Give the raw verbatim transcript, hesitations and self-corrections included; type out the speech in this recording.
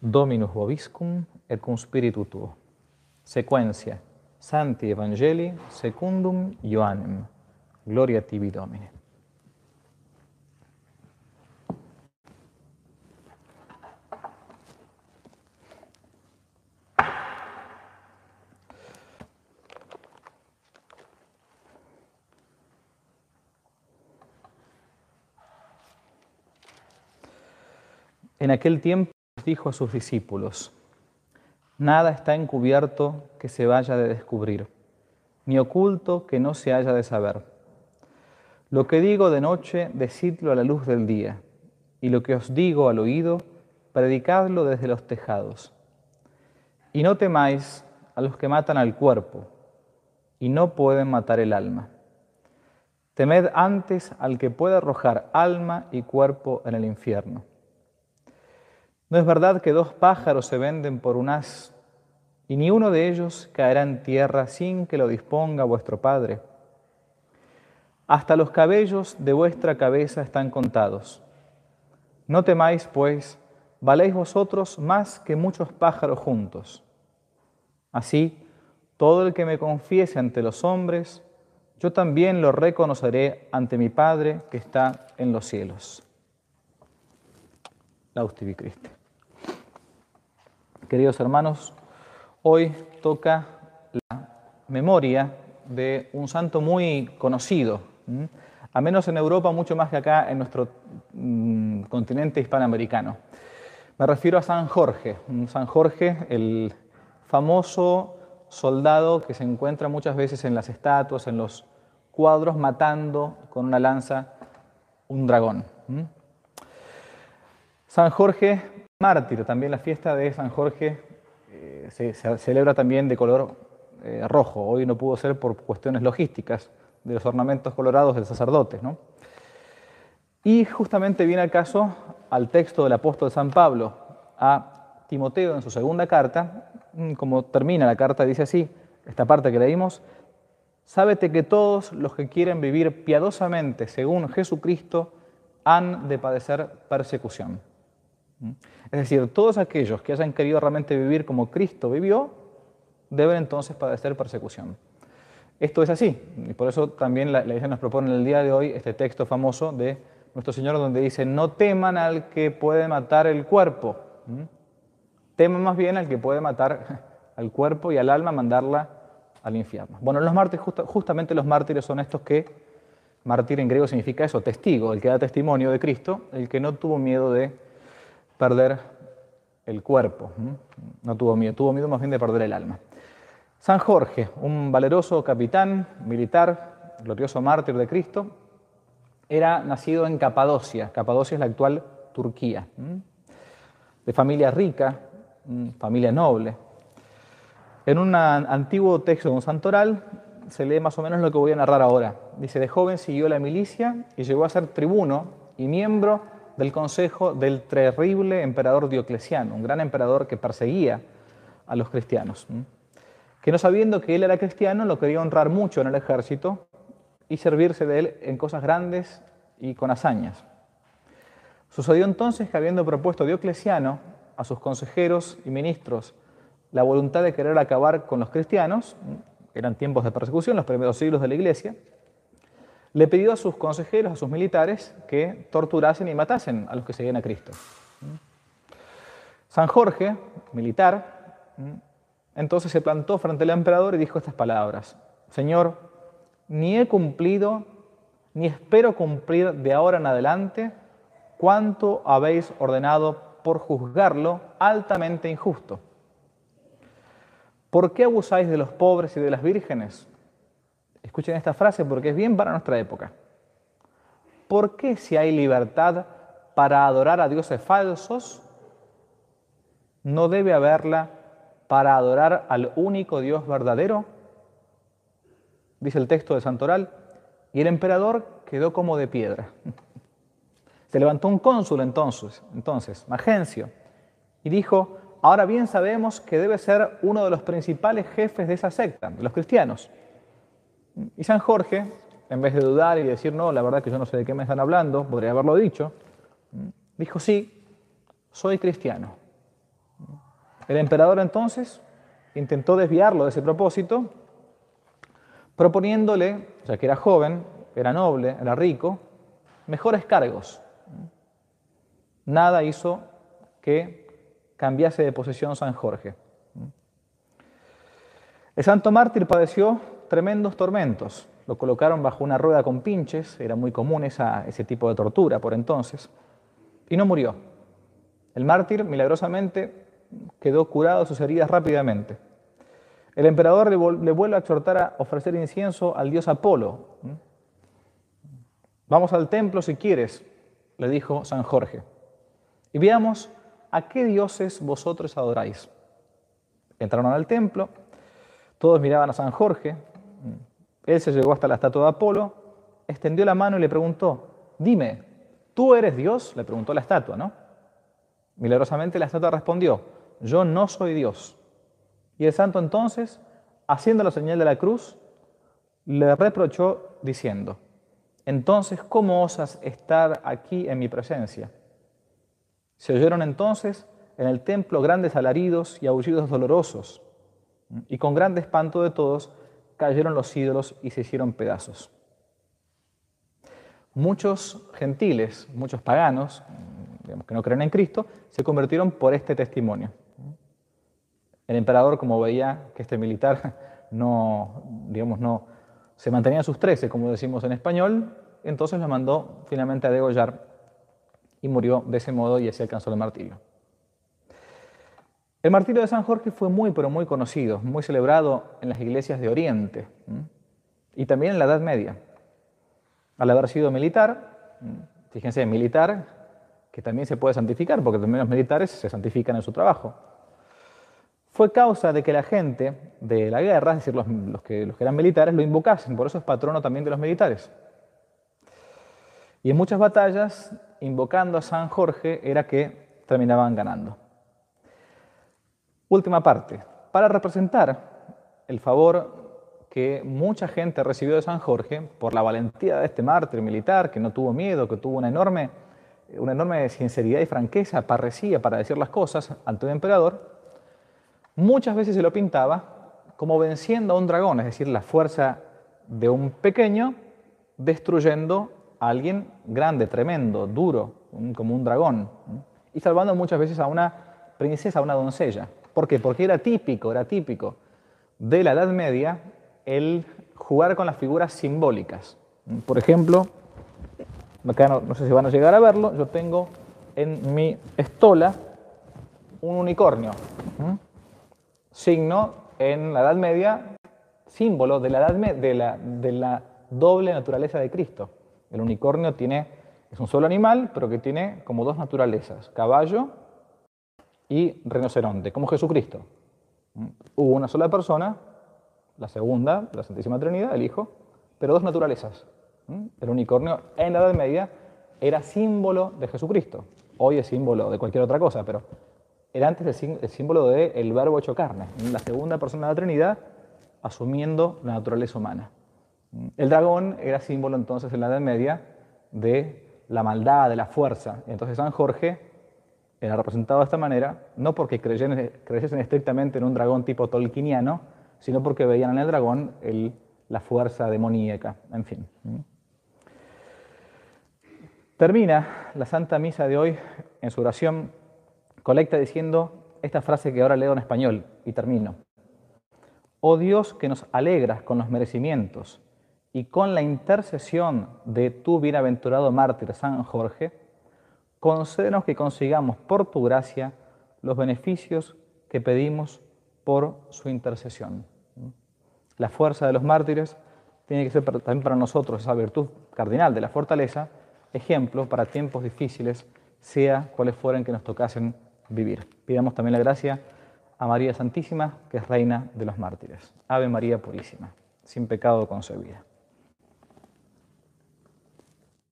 Dominus vobiscum et cum spiritu tuo. Sequentia Sancti Evangelii secundum Ioannem. Gloria tibi, Domine. En aquel tiempo dijo a sus discípulos: nada está encubierto que se vaya de descubrir, ni oculto que no se haya de saber. Lo que digo de noche, decidlo a la luz del día, y lo que os digo al oído, predicadlo desde los tejados. Y no temáis a los que matan al cuerpo, y no pueden matar el alma. Temed antes al que puede arrojar alma y cuerpo en el infierno. ¿No es verdad que dos pájaros se venden por un haz, y ni uno de ellos caerá en tierra sin que lo disponga vuestro Padre? Hasta los cabellos de vuestra cabeza están contados. No temáis, pues, valéis vosotros más que muchos pájaros juntos. Así, todo el que me confiese ante los hombres, yo también lo reconoceré ante mi Padre que está en los cielos. Laudetur tibi Christe. Queridos hermanos, hoy toca la memoria de un santo muy conocido, ¿m? a menos en Europa, mucho más que acá en nuestro mm, continente hispanoamericano. Me refiero a San Jorge, San Jorge, el famoso soldado que se encuentra muchas veces en las estatuas, en los cuadros, matando con una lanza un dragón. ¿m? San Jorge, mártir, también la fiesta de San Jorge eh, se, se celebra también de color eh, rojo. Hoy no pudo ser por cuestiones logísticas de los ornamentos colorados del sacerdote, ¿no? Y justamente viene al caso al texto del apóstol San Pablo a Timoteo en su segunda carta. Como termina la carta, dice así, esta parte que leímos: sábete que todos los que quieren vivir piadosamente según Jesucristo han de padecer persecución. Es decir, todos aquellos que hayan querido realmente vivir como Cristo vivió, deben entonces padecer persecución. Esto es así, y por eso también la, la Iglesia nos propone en el día de hoy este texto famoso de nuestro Señor, donde dice: no teman al que puede matar el cuerpo, ¿Mm? teman más bien al que puede matar al cuerpo y al alma, mandarla al infierno. Bueno, los mártires, just, justamente los mártires son estos que, mártir en griego significa eso, testigo, el que da testimonio de Cristo, el que no tuvo miedo de perder el cuerpo, no tuvo miedo, tuvo miedo más bien de perder el alma. San Jorge, un valeroso capitán militar, glorioso mártir de Cristo, era nacido en Capadocia. Capadocia es la actual Turquía, de familia rica, familia noble. En un antiguo texto de un santoral se lee más o menos lo que voy a narrar ahora. Dice: de joven siguió la milicia y llegó a ser tribuno y miembro del consejo del terrible emperador Diocleciano, un gran emperador que perseguía a los cristianos, que no sabiendo que él era cristiano, lo quería honrar mucho en el ejército y servirse de él en cosas grandes y con hazañas. Sucedió entonces que, habiendo propuesto Diocleciano a sus consejeros y ministros la voluntad de querer acabar con los cristianos, eran tiempos de persecución, los primeros siglos de la Iglesia, le pidió a sus consejeros, a sus militares, que torturasen y matasen a los que seguían a Cristo. San Jorge, militar, entonces se plantó frente al emperador y dijo estas palabras: Señor, ni he cumplido, ni espero cumplir de ahora en adelante cuanto habéis ordenado por juzgarlo altamente injusto. ¿Por qué abusáis de los pobres y de las vírgenes? Escuchen esta frase porque es bien para nuestra época. ¿Por qué, si hay libertad para adorar a dioses falsos, no debe haberla para adorar al único Dios verdadero? Dice el texto de Santoral, y el emperador quedó como de piedra. Se levantó un cónsul entonces, entonces, Magencio, y dijo: ahora bien sabemos que debe ser uno de los principales jefes de esa secta, de los cristianos. Y San Jorge, en vez de dudar y decir: no, la verdad que yo no sé de qué me están hablando, podría haberlo dicho, dijo: sí, soy cristiano. El emperador entonces intentó desviarlo de ese propósito, proponiéndole, ya que era joven, era noble, era rico, mejores cargos. Nada hizo que cambiase de posesión San Jorge. El santo mártir padeció tremendos tormentos. Lo colocaron bajo una rueda con pinches, era muy común esa, ese tipo de tortura por entonces, y no murió. El mártir, milagrosamente, quedó curado de sus heridas rápidamente. El emperador le, le vuelve a exhortar a ofrecer incienso al dios Apolo. Vamos al templo si quieres, le dijo San Jorge, y veamos a qué dioses vosotros adoráis. Entraron al templo, todos miraban a San Jorge. Él se llegó hasta la estatua de Apolo, extendió la mano y le preguntó, dime, ¿tú eres Dios? Le preguntó la estatua, ¿no? Milagrosamente la estatua respondió, yo no soy Dios. Y el santo entonces, haciendo la señal de la cruz, le reprochó diciendo, entonces, ¿cómo osas estar aquí en mi presencia? Se oyeron entonces en el templo grandes alaridos y aullidos dolorosos, y con grande espanto de todos cayeron los ídolos y se hicieron pedazos. Muchos gentiles, muchos paganos, digamos, que no creen en Cristo, se convirtieron por este testimonio. El emperador, como veía que este militar no, digamos, no se mantenía en sus trece, como decimos en español, entonces lo mandó finalmente a degollar y murió de ese modo y así alcanzó el martirio. El martirio de San Jorge fue muy, pero muy conocido, muy celebrado en las iglesias de Oriente y también en la Edad Media. Al haber sido militar, fíjense, militar, que también se puede santificar, porque también los militares se santifican en su trabajo. Fue causa de que la gente de la guerra, es decir, los, los, que, los que eran militares, lo invocasen, por eso es patrono también de los militares. Y en muchas batallas, invocando a San Jorge, era que terminaban ganando. Última parte, para representar el favor que mucha gente recibió de San Jorge por la valentía de este mártir militar que no tuvo miedo, que tuvo una enorme, una enorme sinceridad y franqueza, parresía para decir las cosas ante un emperador, muchas veces se lo pintaba como venciendo a un dragón, es decir, la fuerza de un pequeño destruyendo a alguien grande, tremendo, duro, como un dragón, y salvando muchas veces a una princesa, a una doncella. ¿Por qué? Porque era típico, era típico de la Edad Media el jugar con las figuras simbólicas. Por ejemplo, acá no, no sé si van a llegar a verlo, yo tengo en mi estola un unicornio, ¿Mm? signo en la Edad Media, símbolo de la, Edad Me- de, la, de la doble naturaleza de Cristo. El unicornio tiene, es un solo animal, pero que tiene como dos naturalezas, caballo y rinoceronte, como Jesucristo. Hubo una sola persona, la segunda, la Santísima Trinidad, el Hijo, pero dos naturalezas. El unicornio en la Edad Media era símbolo de Jesucristo. Hoy es símbolo de cualquier otra cosa, pero era antes el símbolo del Verbo hecho carne, la segunda persona de la Trinidad asumiendo la naturaleza humana. El dragón era símbolo entonces en la Edad Media de la maldad, de la fuerza. Entonces San Jorge era representado de esta manera, no porque creyesen, creyesen estrictamente en un dragón tipo tolkieniano, sino porque veían en el dragón el, la fuerza demoníaca, en fin. Termina la Santa Misa de hoy en su oración colecta diciendo esta frase que ahora leo en español y termino. Oh Dios, que nos alegras con los merecimientos y con la intercesión de tu bienaventurado mártir San Jorge, concédenos que consigamos por tu gracia los beneficios que pedimos por su intercesión. La fuerza de los mártires tiene que ser también para nosotros esa virtud cardinal de la fortaleza, ejemplo para tiempos difíciles, sea cuales fueran que nos tocasen vivir. Pidamos también la gracia a María Santísima, que es Reina de los mártires. Ave María Purísima, sin pecado concebida.